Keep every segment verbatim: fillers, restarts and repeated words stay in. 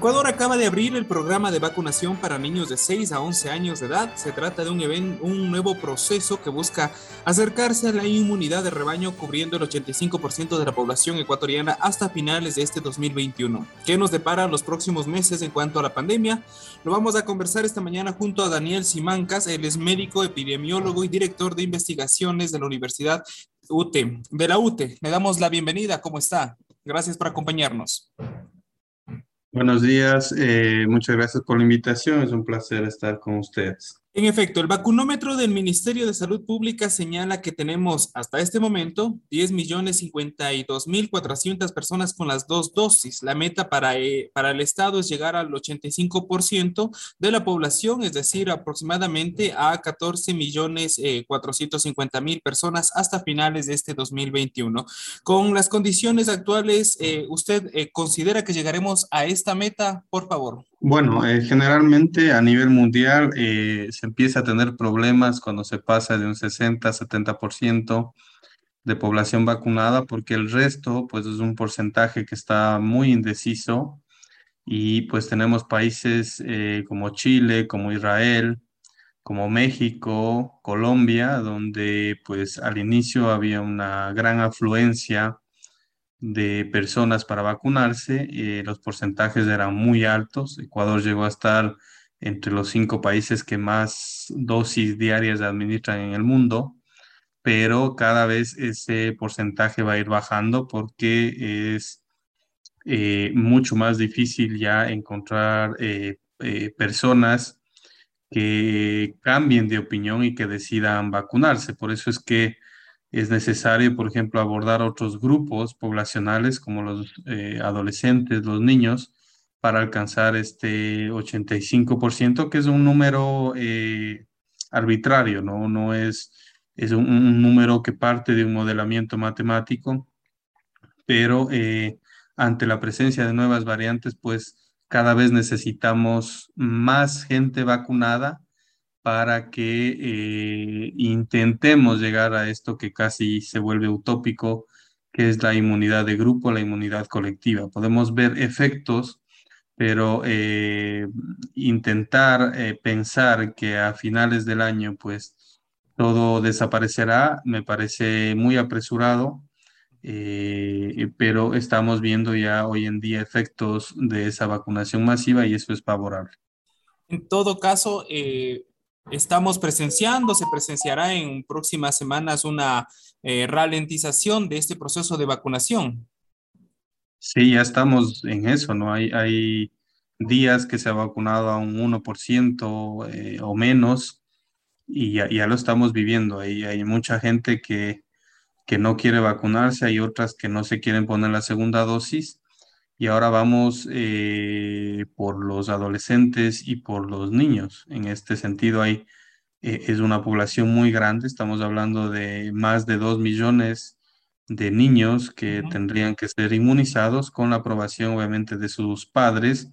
Ecuador acaba de abrir el programa de vacunación para niños de seis a once años de edad. Se trata de un, event, un nuevo proceso que busca acercarse a la inmunidad de rebaño, cubriendo el ochenta y cinco por ciento de la población ecuatoriana hasta finales de este dos mil veintiuno. ¿Qué nos depara los próximos meses en cuanto a la pandemia? Lo vamos a conversar esta mañana junto a Daniel Simancas. Él es médico, epidemiólogo y director de investigaciones de la Universidad U T E, de la U T E. Le damos la bienvenida. ¿Cómo está? Gracias por acompañarnos. Buenos días, eh, muchas gracias por la invitación, es un placer estar con ustedes. En efecto, el vacunómetro del Ministerio de Salud Pública señala que tenemos hasta este momento diez millones cincuenta y dos mil cuatrocientas personas con las dos dosis. La meta para, eh, para el Estado es llegar al ochenta y cinco por ciento de la población, es decir, aproximadamente a catorce millones cuatrocientos cincuenta mil personas hasta finales de este dos mil veintiuno. Con las condiciones actuales, eh, ¿usted eh, considera que llegaremos a esta meta? Por favor. Bueno, eh, generalmente a nivel mundial eh, se empieza a tener problemas cuando se pasa de un sesenta a setenta por ciento de población vacunada, porque el resto pues es un porcentaje que está muy indeciso y pues tenemos países eh, como Chile, como Israel, como México, Colombia, donde pues al inicio había una gran afluencia de personas para vacunarse. Eh, los porcentajes eran muy altos. Ecuador llegó a estar entre los cinco países que más dosis diarias administran en el mundo, pero cada vez ese porcentaje va a ir bajando porque es eh, mucho más difícil ya encontrar eh, eh, personas que cambien de opinión y que decidan vacunarse. Por eso es que es necesario, por ejemplo, abordar otros grupos poblacionales como los eh, adolescentes, los niños, para alcanzar este ochenta y cinco por ciento, que es un número eh, arbitrario, ¿no? No es, es un, un número que parte de un modelamiento matemático, pero eh, ante la presencia de nuevas variantes, pues cada vez necesitamos más gente vacunada para que eh, intentemos llegar a esto que casi se vuelve utópico, que es la inmunidad de grupo, la inmunidad colectiva. Podemos ver efectos, pero eh, intentar eh, pensar que a finales del año, pues todo desaparecerá, me parece muy apresurado. Eh, pero estamos viendo ya hoy en día efectos de esa vacunación masiva y eso es favorable. En todo caso, eh, estamos presenciando, se presenciará en próximas semanas una eh, ralentización de este proceso de vacunación. Sí, ya estamos en eso, ¿no? Hay, hay días que se ha vacunado a un uno por ciento eh, o menos y ya, ya lo estamos viviendo. Hay, hay mucha gente que, que no quiere vacunarse, hay otras que no se quieren poner la segunda dosis y ahora vamos eh, por los adolescentes y por los niños. En este sentido, hay, eh, es una población muy grande, estamos hablando de más de dos millones de niños que Ujú. tendrían que ser inmunizados con la aprobación, obviamente, de sus padres.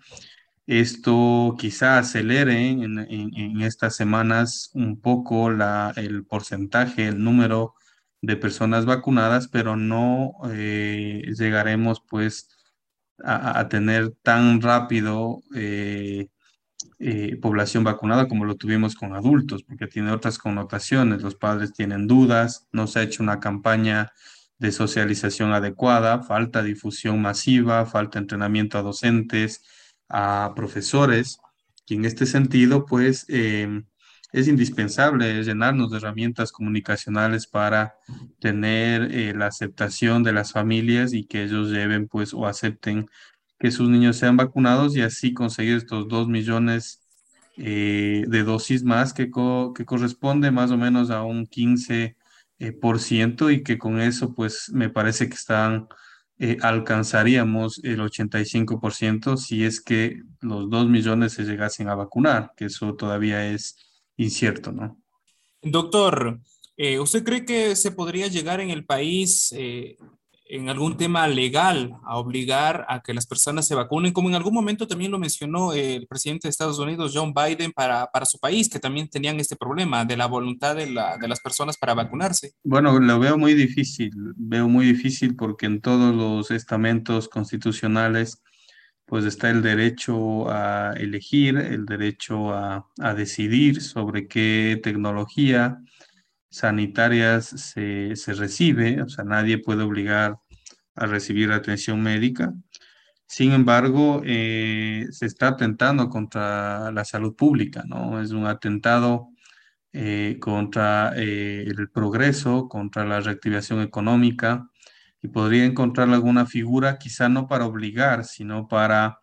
Esto quizá acelere en, en- en estas semanas un poco la, el porcentaje, el número de personas vacunadas, pero no eh, llegaremos pues a, a tener tan rápido eh, eh, población vacunada como lo tuvimos con adultos, porque tiene otras connotaciones. Los padres tienen dudas, no se ha hecho una campaña de socialización adecuada, falta difusión masiva, falta entrenamiento a docentes, a profesores, y en este sentido, pues, eh, es indispensable llenarnos de herramientas comunicacionales para tener eh, la aceptación de las familias y que ellos lleven, pues, o acepten que sus niños sean vacunados y así conseguir estos dos millones eh, de dosis más que, co- que corresponde más o menos a un quince eh, por ciento y que con eso pues me parece que están, eh, alcanzaríamos el ochenta y cinco por ciento si es que los dos millones se llegasen a vacunar, que eso todavía es incierto, ¿no? Doctor, eh, ¿usted cree que se podría llegar en el país eh, en algún tema legal a obligar a que las personas se vacunen, como en algún momento también lo mencionó eh, el presidente de Estados Unidos, John Biden, para, para su país, que también tenían este problema de la voluntad de, la, de las personas para vacunarse? Bueno, lo veo muy difícil, veo muy difícil porque en todos los estamentos constitucionales pues está el derecho a elegir, el derecho a, a decidir sobre qué tecnología sanitarias se, se recibe, o sea, nadie puede obligar a recibir atención médica. Sin embargo, eh, se está atentando contra la salud pública, ¿no? Es un atentado eh, contra eh, el progreso, contra la reactivación económica, y podría encontrar alguna figura, quizá no para obligar, sino para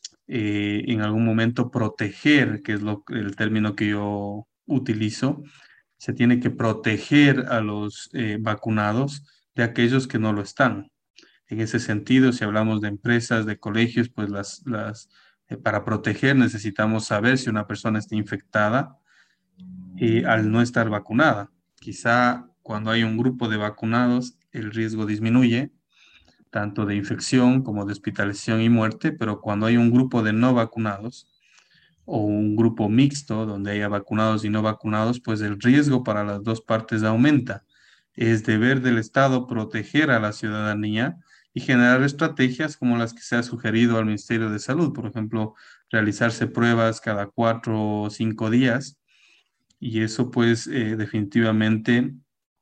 eh, en algún momento proteger, que es lo, el término que yo utilizo. Se tiene que proteger a los eh, vacunados de aquellos que no lo están. En ese sentido, si hablamos de empresas, de colegios, pues las, las, eh, para proteger necesitamos saber si una persona está infectada eh, al no estar vacunada. Quizá cuando hay un grupo de vacunados, el riesgo disminuye, tanto de infección como de hospitalización y muerte, pero cuando hay un grupo de no vacunados o un grupo mixto donde haya vacunados y no vacunados, pues el riesgo para las dos partes aumenta. Es deber del Estado proteger a la ciudadanía y generar estrategias como las que se ha sugerido al Ministerio de Salud, por ejemplo, realizarse pruebas cada cuatro o cinco días, y eso pues eh, definitivamente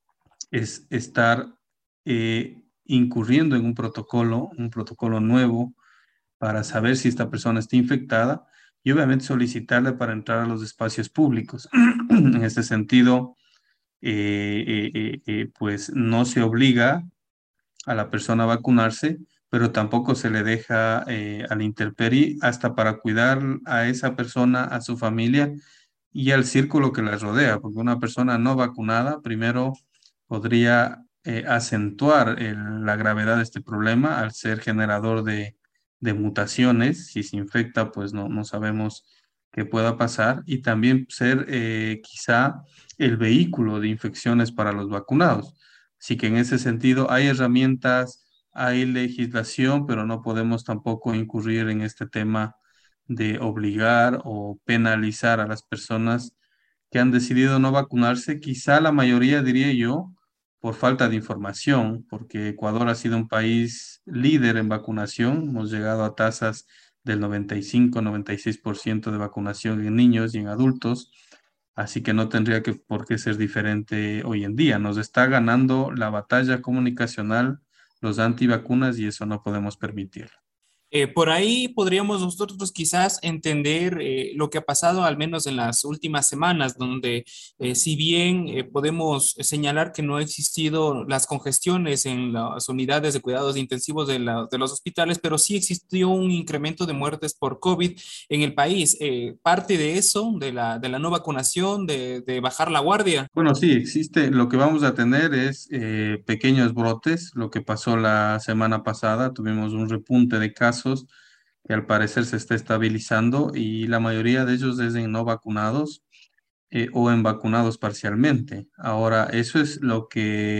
es estar eh, incurriendo en un protocolo, un protocolo nuevo para saber si esta persona está infectada y obviamente solicitarle para entrar a los espacios públicos. En este sentido, eh, eh, eh, eh, pues no se obliga a la persona a vacunarse, pero tampoco se le deja eh, a la intemperie hasta para cuidar a esa persona, a su familia y al círculo que la rodea, porque una persona no vacunada primero podría eh, acentuar el- la gravedad de este problema al ser generador de, de mutaciones. Si se infecta, pues no, no sabemos qué pueda pasar, y también ser eh, quizá el vehículo de infecciones para los vacunados. Así que en ese sentido hay herramientas, hay legislación, pero no podemos tampoco incurrir en este tema de obligar o penalizar a las personas que han decidido no vacunarse, quizá la mayoría, diría yo, por falta de información, porque Ecuador ha sido un país líder en vacunación. Hemos llegado a tasas del noventa y cinco, noventa y seis por ciento de vacunación en niños y en adultos, así que no tendría que, por qué ser diferente hoy en día. Nos está ganando la batalla comunicacional los antivacunas y eso no podemos permitirlo. Eh, por ahí podríamos nosotros quizás entender eh, lo que ha pasado al menos en las últimas semanas, donde eh, si bien eh, podemos señalar que no ha existido las congestiones en las unidades de cuidados intensivos de, la- de los hospitales, pero sí existió un incremento de muertes por COVID en el país. Eh, parte de eso, de la, de la no vacunación, de, de bajar la guardia. Bueno, sí, existe. Lo que vamos a tener es eh, pequeños brotes. Lo que pasó la semana pasada, tuvimos un repunte de casos que al parecer se está estabilizando, y la mayoría de ellos es en no vacunados eh, o en vacunados parcialmente. Ahora, eso es lo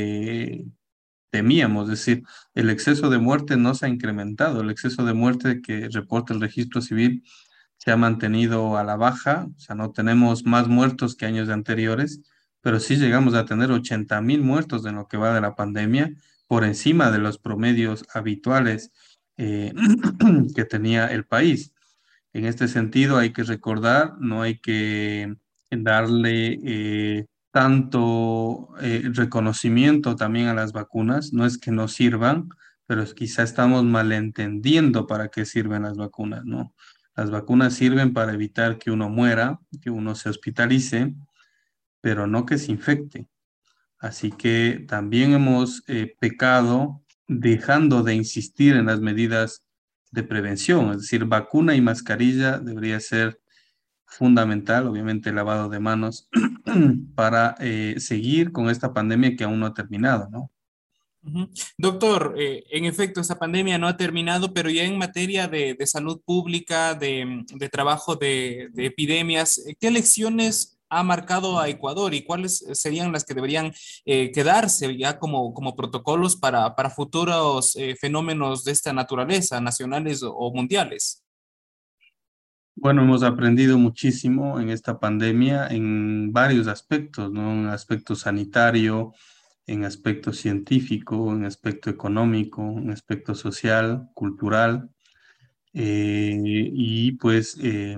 que temíamos, es decir, el exceso de muerte no se ha incrementado. El exceso de muerte que reporta el registro civil se ha mantenido a la baja, o sea, no tenemos más muertos que años anteriores, pero sí llegamos a tener ochenta mil muertos en lo que va de la pandemia, por encima de los promedios habituales eh, que tenía el país. En este sentido, hay que recordar, no hay que darle eh, tanto eh, reconocimiento también a las vacunas. No es que no sirvan, pero es- quizá estamos malentendiendo para qué sirven las vacunas, ¿no? Las vacunas sirven para evitar que uno muera, que uno se hospitalice, pero no que se infecte. Así que también hemos eh, pecado dejando de insistir en las medidas de prevención, es decir, vacuna y mascarilla debería ser fundamental, obviamente lavado de manos, para eh, seguir con esta pandemia que aún no ha terminado, ¿no? Ujú. Doctor, eh, en efecto, esta pandemia no ha terminado, pero ya en materia de, de salud pública, de, de trabajo de, de epidemias, eh, ¿qué lecciones ha marcado a Ecuador y cuáles serían las que deberían eh, quedarse ya como, como protocolos para, para futuros eh, fenómenos de esta naturaleza, nacionales o, o mundiales? Bueno, hemos aprendido muchísimo en esta pandemia en varios aspectos, ¿no? En aspecto sanitario, en aspecto científico, en aspecto económico, en aspecto social, cultural. Eh, y pues eh,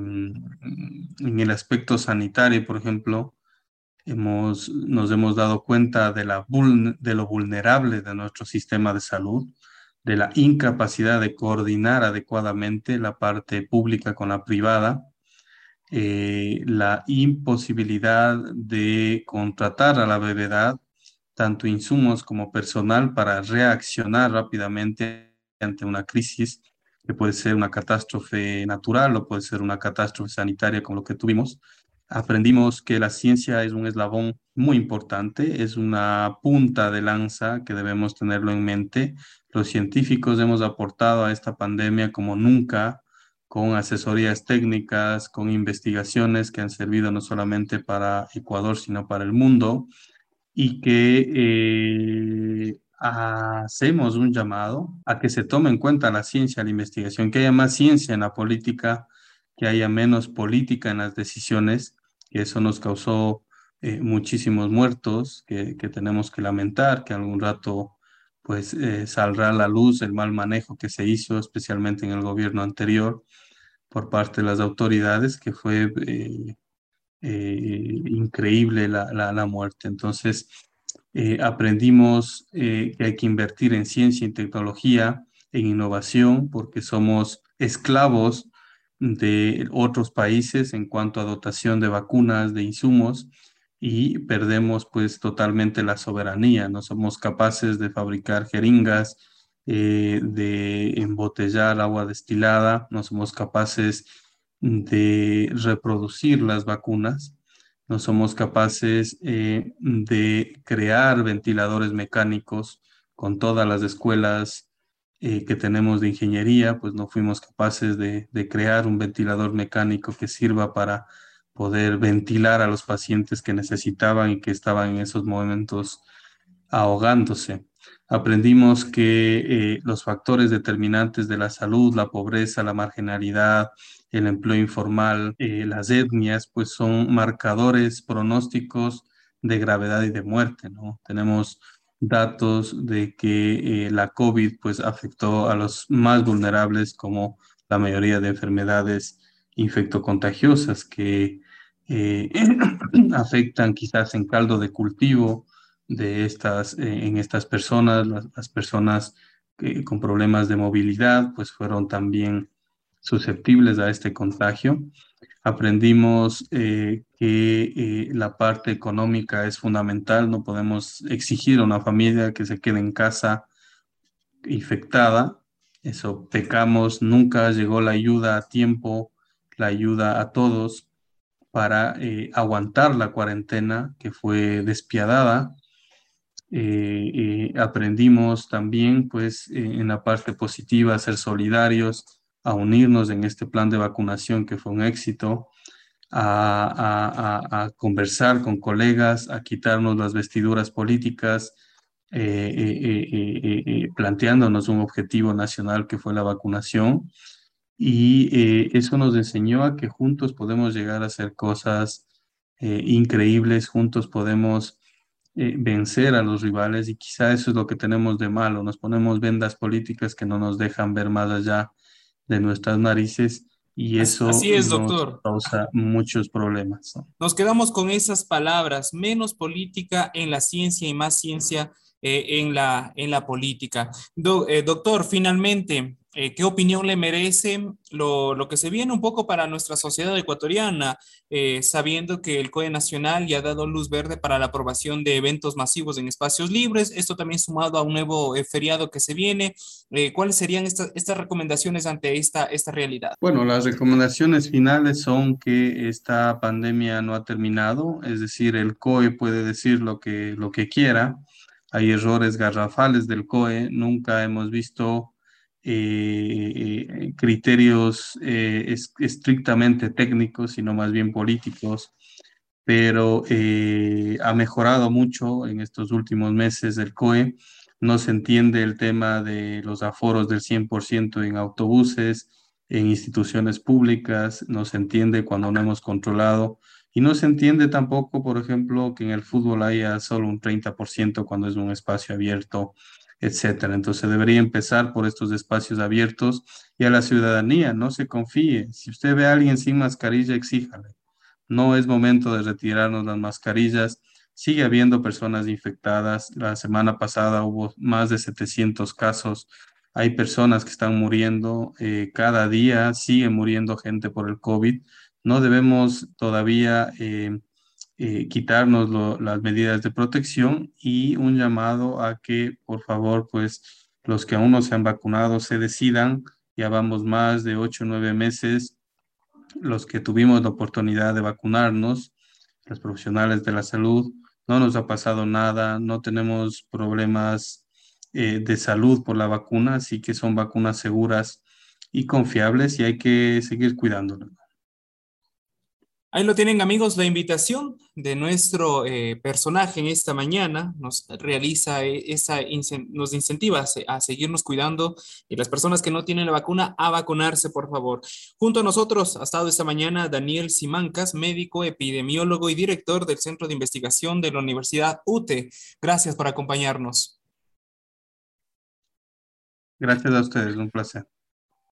en el aspecto sanitario, por ejemplo, hemos, nos hemos dado cuenta de, la vuln- de lo vulnerable de nuestro sistema de salud, de la incapacidad de coordinar adecuadamente la parte pública con la privada, eh, la imposibilidad de contratar a la brevedad tanto insumos como personal para reaccionar rápidamente ante una crisis que puede ser una catástrofe natural o puede ser una catástrofe sanitaria como lo que tuvimos. Aprendimos que la ciencia es un eslabón muy importante, es una punta de lanza que debemos tenerlo en mente. Los científicos hemos aportado a esta pandemia como nunca, con asesorías técnicas, con investigaciones que han servido no solamente para Ecuador, sino para el mundo, y que eh, hacemos un llamado a que se tome en cuenta la ciencia, la investigación, que haya más ciencia en la política, que haya menos política en las decisiones, que eso nos causó eh, muchísimos muertos, que, que tenemos que lamentar, que algún rato pues eh, saldrá a la luz el mal manejo que se hizo, especialmente en el gobierno anterior por parte de las autoridades, que fue eh, eh, increíble la, la, la muerte. Entonces, eh, aprendimos eh, que hay que invertir en ciencia y tecnología, en innovación, porque somos esclavos de otros países en cuanto a dotación de vacunas, de insumos, y perdemos pues totalmente la soberanía. No somos capaces de fabricar jeringas, eh, de embotellar agua destilada, no somos capaces de reproducir las vacunas, no somos capaces eh, de crear ventiladores mecánicos con todas las escuelas eh, que tenemos de ingeniería, pues no fuimos capaces de, de crear un ventilador mecánico que sirva para poder ventilar a los pacientes que necesitaban y que estaban en esos momentos ahogándose. Aprendimos que eh, los factores determinantes de la salud, la pobreza, la marginalidad, el empleo informal, eh, las etnias, pues son marcadores pronósticos de gravedad y de muerte, ¿no? Tenemos datos de que eh, la COVID pues afectó a los más vulnerables como la mayoría de enfermedades infectocontagiosas que eh, afectan quizás en caldo de cultivo de estas, eh, en estas personas, las, las personas que, con problemas de movilidad, pues fueron también susceptibles a este contagio. Aprendimos eh, que eh, la parte económica es fundamental, no podemos exigir a una familia que se quede en casa infectada, eso pecamos, nunca llegó la ayuda a tiempo, la ayuda a todos para eh, aguantar la cuarentena que fue despiadada. Eh, eh, aprendimos también, pues, eh, en la parte positiva, a ser solidarios, a unirnos en este plan de vacunación que fue un éxito, a, a- a- a conversar con colegas, a quitarnos las vestiduras políticas, eh, eh, eh, eh, eh, eh, planteándonos un objetivo nacional que fue la vacunación. Y eh, eso nos enseñó a que juntos podemos llegar a hacer cosas eh, increíbles, juntos podemos eh, vencer a los rivales y quizá eso es lo que tenemos de malo, nos ponemos vendas políticas que no nos dejan ver más allá de nuestras narices y As- eso Así es, nos doctor. causa muchos problemas, ¿no? Nos quedamos con esas palabras, menos política en la ciencia y más ciencia eh, en la, en la política. Do- eh, doctor, finalmente, eh, ¿qué opinión le merece lo, lo que se viene un poco para nuestra sociedad ecuatoriana, eh, sabiendo que el C O E Nacional ya ha dado luz verde para la aprobación de eventos masivos en espacios libres? Esto también sumado a un nuevo eh, feriado que se viene. Eh, ¿cuáles serían estas, estas recomendaciones ante esta, esta realidad? Bueno, las recomendaciones finales son que esta pandemia no ha terminado, es decir, el C O E puede decir lo que, lo que quiera. Hay errores garrafales del C O E, nunca hemos visto eh, eh, criterios eh, es- estrictamente técnicos, sino más bien políticos, pero eh, ha mejorado mucho en estos últimos meses el C O E. No se entiende el tema de los aforos del cien por ciento en autobuses, en instituciones públicas, no se entiende cuando no hemos controlado y no se entiende tampoco, por ejemplo, que en el fútbol haya solo un treinta por ciento cuando es un espacio abierto etcétera. Entonces debería empezar por estos espacios abiertos y a la ciudadanía, no se confíe. Si usted ve a alguien sin mascarilla, exíjale. No es momento de retirarnos las mascarillas. Sigue habiendo personas infectadas. La semana pasada hubo más de setecientos casos. Hay personas que están muriendo. Eh, cada día sigue muriendo gente por el COVID. No debemos todavía eh, eh, quitarnos lo- las medidas de protección y un llamado a que, por favor, pues los que aún no se han vacunado se decidan. Ya vamos más de ocho o nueve meses los que tuvimos la oportunidad de vacunarnos, los profesionales de la salud, no nos ha pasado nada, no tenemos problemas eh, de salud por la vacuna, así que son vacunas seguras y confiables y hay que seguir cuidándonos. Ahí lo tienen amigos, la invitación de nuestro eh, personaje en esta mañana nos realiza eh, esa, incen- nos incentiva a, se- a seguirnos cuidando y las personas que no tienen la vacuna a vacunarse, por favor. Junto a nosotros ha estado esta mañana Daniel Simancas, médico, epidemiólogo y director del Centro de Investigación de la Universidad U T E. Gracias por acompañarnos. Gracias a ustedes, un placer.